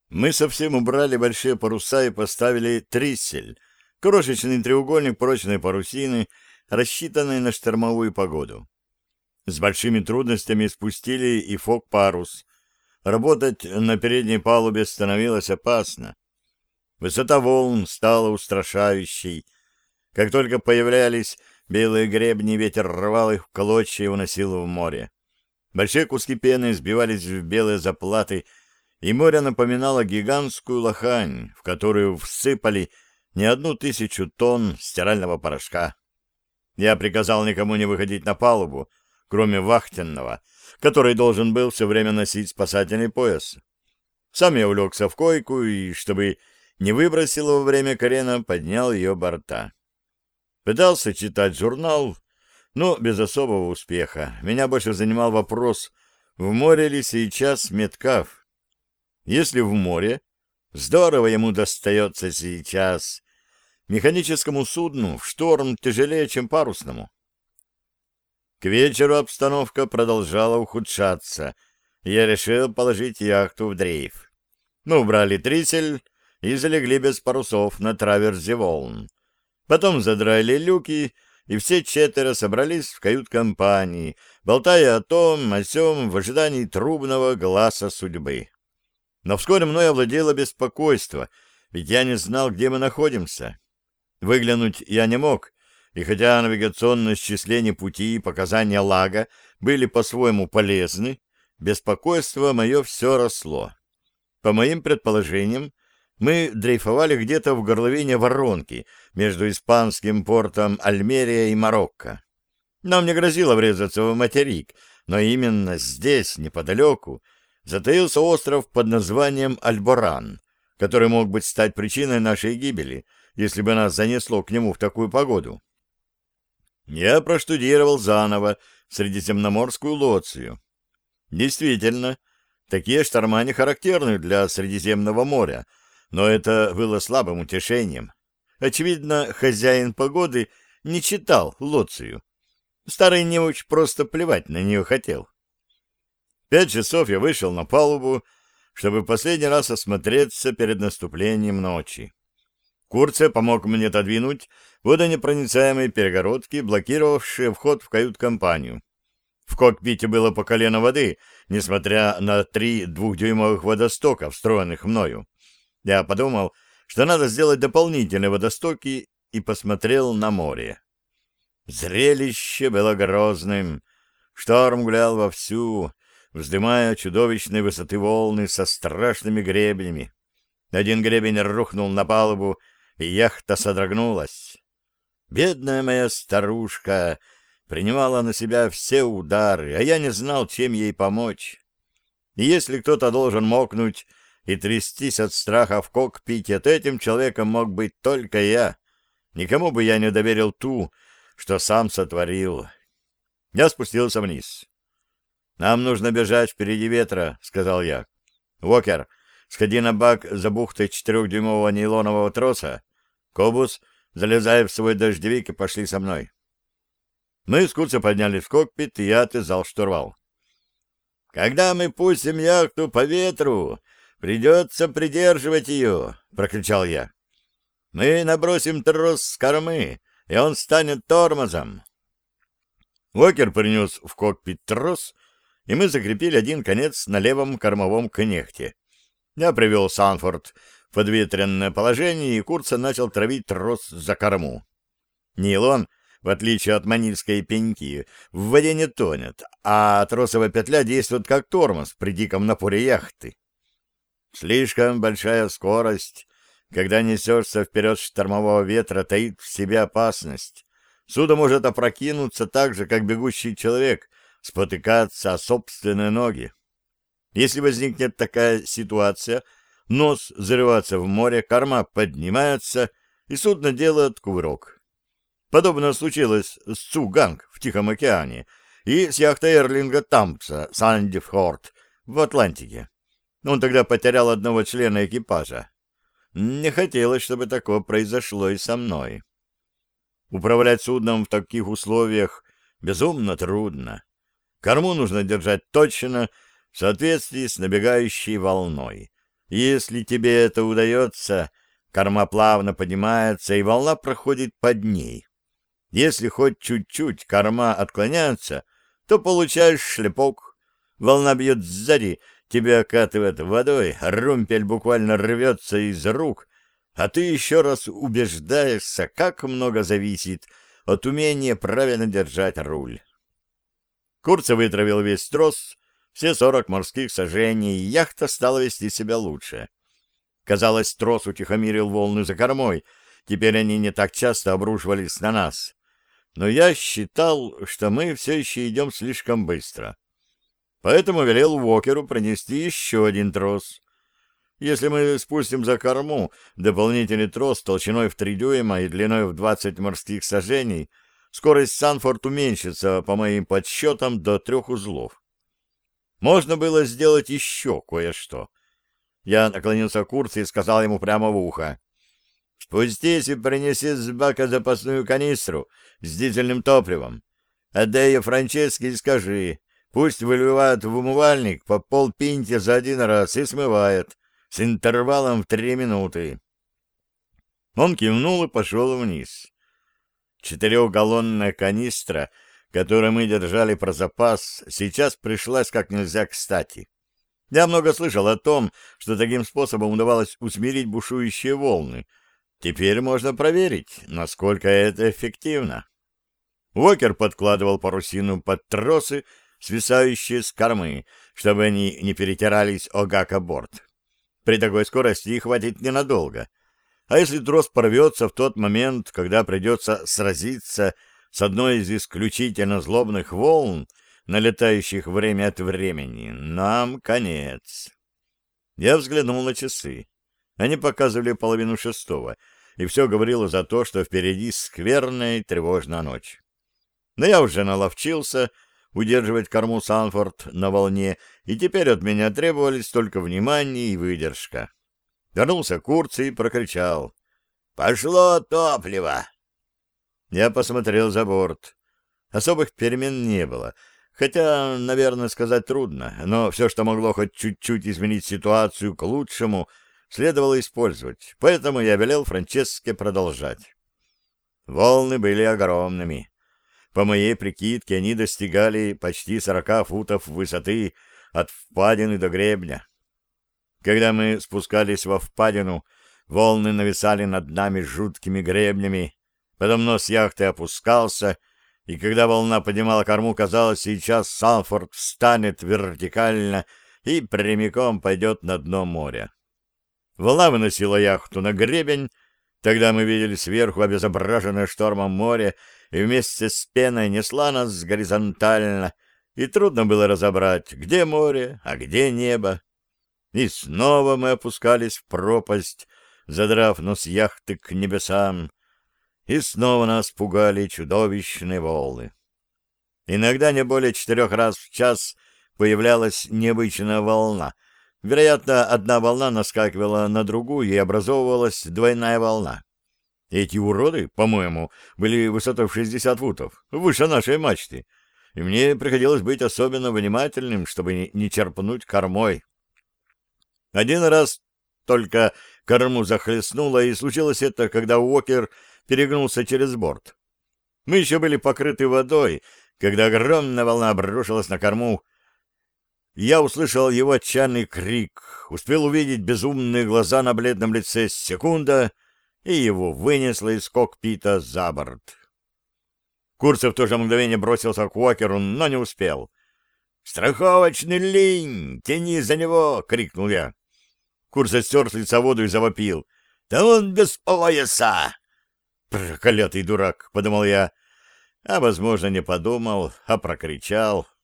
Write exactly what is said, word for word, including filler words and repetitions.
Мы совсем убрали большие паруса и поставили триссель, крошечный треугольник прочной парусины, рассчитанный на штормовую погоду. С большими трудностями спустили и фок-парус. Работать на передней палубе становилось опасно. Высота волн стала устрашающей. Как только появлялись белые гребни, ветер рвал их в клочья и уносил в море. Большие куски пены сбивались в белые заплаты, и море напоминало гигантскую лохань, в которую всыпали не одну тысячу тонн стирального порошка. Я приказал никому не выходить на палубу, кроме вахтенного, который должен был все время носить спасательный пояс. Сам я улегся в койку и, чтобы не выбросило во время крена, поднял ее борта. Пытался читать журнал, но без особого успеха. Меня больше занимал вопрос, в море ли сейчас Меткалф. Если в море, здорово ему достается сейчас. Механическому судну в шторм тяжелее, чем парусному. К вечеру обстановка продолжала ухудшаться, и я решил положить яхту в дрейф. Мы убрали трисель и залегли без парусов на траверзе волн. Потом задрали люки, и все четверо собрались в кают-компании, болтая о том, о сём в ожидании трубного гласа судьбы. Но вскоре мной овладело беспокойство, ведь я не знал, где мы находимся. Выглянуть я не мог, и хотя навигационное счисление пути и показания лага были по-своему полезны, беспокойство мое все росло. По моим предположениям, мы дрейфовали где-то в горловине воронки между испанским портом Альмерия и Марокко. Нам не грозило врезаться в материк, но именно здесь, неподалеку, затаился остров под названием Альборан, который мог быть стать причиной нашей гибели, если бы нас занесло к нему в такую погоду. Я проштудировал заново средиземноморскую Лоцию. Действительно, такие шторма не характерны для Средиземного моря, но это было слабым утешением. Очевидно, хозяин погоды не читал Лоцию. Старый неуч просто плевать на нее хотел. Пять часов я вышел на палубу, чтобы последний раз осмотреться перед наступлением ночи. Курце помог мне отодвинуть водонепроницаемые перегородки, блокировавшие вход в кают-компанию. В кокпите было по колено воды, несмотря на три двухдюймовых водостока, встроенных мною. Я подумал, что надо сделать дополнительные водостоки, и посмотрел на море. Зрелище было грозным. Шторм гулял вовсю, вздымая чудовищной высоты волны со страшными гребнями. Один гребень рухнул на палубу, и яхта содрогнулась. Бедная моя старушка принимала на себя все удары, а я не знал, чем ей помочь. И если кто-то должен мокнуть и трястись от страха в кокпите, то этим человеком мог быть только я. Никому бы я не доверил ту, что сам сотворил. Я спустился вниз. «Нам нужно бежать впереди ветра», — сказал я. «Уокер, сходи на бак за бухтой четырехдюймового нейлонового троса. Кобус, залезай в свой дождевик и пошли со мной». Мы с Курцем поднялись в кокпит, и я отвязал штурвал. «Когда мы пустим яхту по ветру, придется придерживать ее», — прокричал я. «Мы набросим трос с кормы, и он станет тормозом». Уокер принес в кокпит трос, и мы закрепили один конец на левом кормовом коннекте. Я привел Санфорд в подветренное положение, и Курцен начал травить трос за корму. Нейлон, в отличие от манильской пеньки, в воде не тонет, а тросовая петля действует как тормоз при диком напоре яхты. Слишком большая скорость, когда несешься вперед штормового ветра, таит в себе опасность. Судно может опрокинуться так же, как бегущий человек, спотыкаться о собственные ноги. Если возникнет такая ситуация, нос зарывается в море, корма поднимается, и судно делает кувырок. Подобное случилось с Цуганг в Тихом океане и с яхтой Эрлинга Тампса Сандифорд в Атлантике. Он тогда потерял одного члена экипажа. Не хотелось, чтобы такое произошло и со мной. Управлять судном в таких условиях безумно трудно. Корму нужно держать точно в соответствии с набегающей волной. Если тебе это удается, корма плавно поднимается, и волна проходит под ней. Если хоть чуть-чуть корма отклоняется, то получаешь шлепок. Волна бьет сзади, тебя окатывает водой, румпель буквально рвется из рук, а ты еще раз убеждаешься, как много зависит от умения правильно держать руль. Курцев вытравил весь трос, все сорок морских сажений, и яхта стала вести себя лучше. Казалось, трос утихомирил волны за кормой, теперь они не так часто обрушивались на нас. Но я считал, что мы все еще идем слишком быстро. Поэтому велел Уокеру пронести еще один трос. Если мы спустим за корму дополнительный трос толщиной в три дюйма и длиной в двадцать морских сажений, скорость Санфорд уменьшится, по моим подсчетам, до трех узлов. Можно было сделать еще кое-что. Я наклонился к Курцу и сказал ему прямо в ухо: «Спустись и принеси с бака запасную канистру с дизельным топливом. Отдай ее Франческе и скажи, пусть выливают в умывальник по полпинти за один раз и смывает, с интервалом в три минуты». Он кивнул и пошел вниз. Четырехгаллонная канистра, которую мы держали про запас, сейчас пришлась как нельзя кстати. Я много слышал о том, что таким способом удавалось усмирить бушующие волны. Теперь можно проверить, насколько это эффективно. Уокер подкладывал парусину под тросы, свисающие с кормы, чтобы они не перетирались о гакоборд. При такой скорости их хватит ненадолго. А если трос порвется в тот момент, когда придется сразиться с одной из исключительно злобных волн, налетающих время от времени, нам конец. Я взглянул на часы. Они показывали половину шестого, и все говорило за то, что впереди скверная и тревожная ночь. Но я уже наловчился удерживать корму Санфорд на волне, и теперь от меня требовались только внимание и выдержка. Вернулся Курц и прокричал: «Пошло топливо!» Я посмотрел за борт. Особых перемен не было, хотя, наверное, сказать трудно, но все, что могло хоть чуть-чуть изменить ситуацию к лучшему, следовало использовать, поэтому я велел Франческе продолжать. Волны были огромными. По моей прикидке, они достигали почти сорока футов высоты от впадины до гребня. Когда мы спускались во впадину, волны нависали над нами жуткими гребнями, потом нос яхты опускался, и когда волна поднимала корму, казалось, сейчас Санфорд встанет вертикально и прямиком пойдет на дно моря. Волна выносила яхту на гребень, тогда мы видели сверху обезображенное штормом море, и вместе с пеной несла нас горизонтально, и трудно было разобрать, где море, а где небо. И снова мы опускались в пропасть, задрав нос яхты к небесам, и снова нас пугали чудовищные волны. Иногда не более четырех раз в час появлялась необычная волна. Вероятно, одна волна наскакивала на другую, и образовывалась двойная волна. Эти уроды, по-моему, были высотой в шестьдесят футов, выше нашей мачты, и мне приходилось быть особенно внимательным, чтобы не черпнуть кормой. Один раз только корму захлестнуло, и случилось это, когда Уокер перегнулся через борт. Мы еще были покрыты водой, когда огромная волна обрушилась на корму. Я услышал его отчаянный крик, успел увидеть безумные глаза на бледном лице секунда, и его вынесло из кокпита за борт. Курцев в то же мгновение бросился к Уокеру, но не успел. «Страховочный линь! Тяни за него!» — крикнул я. Курцев стер с лица воду и завопил: «Да он без пояса!» «Проклятый дурак!» — подумал я. А, возможно, не подумал, а прокричал.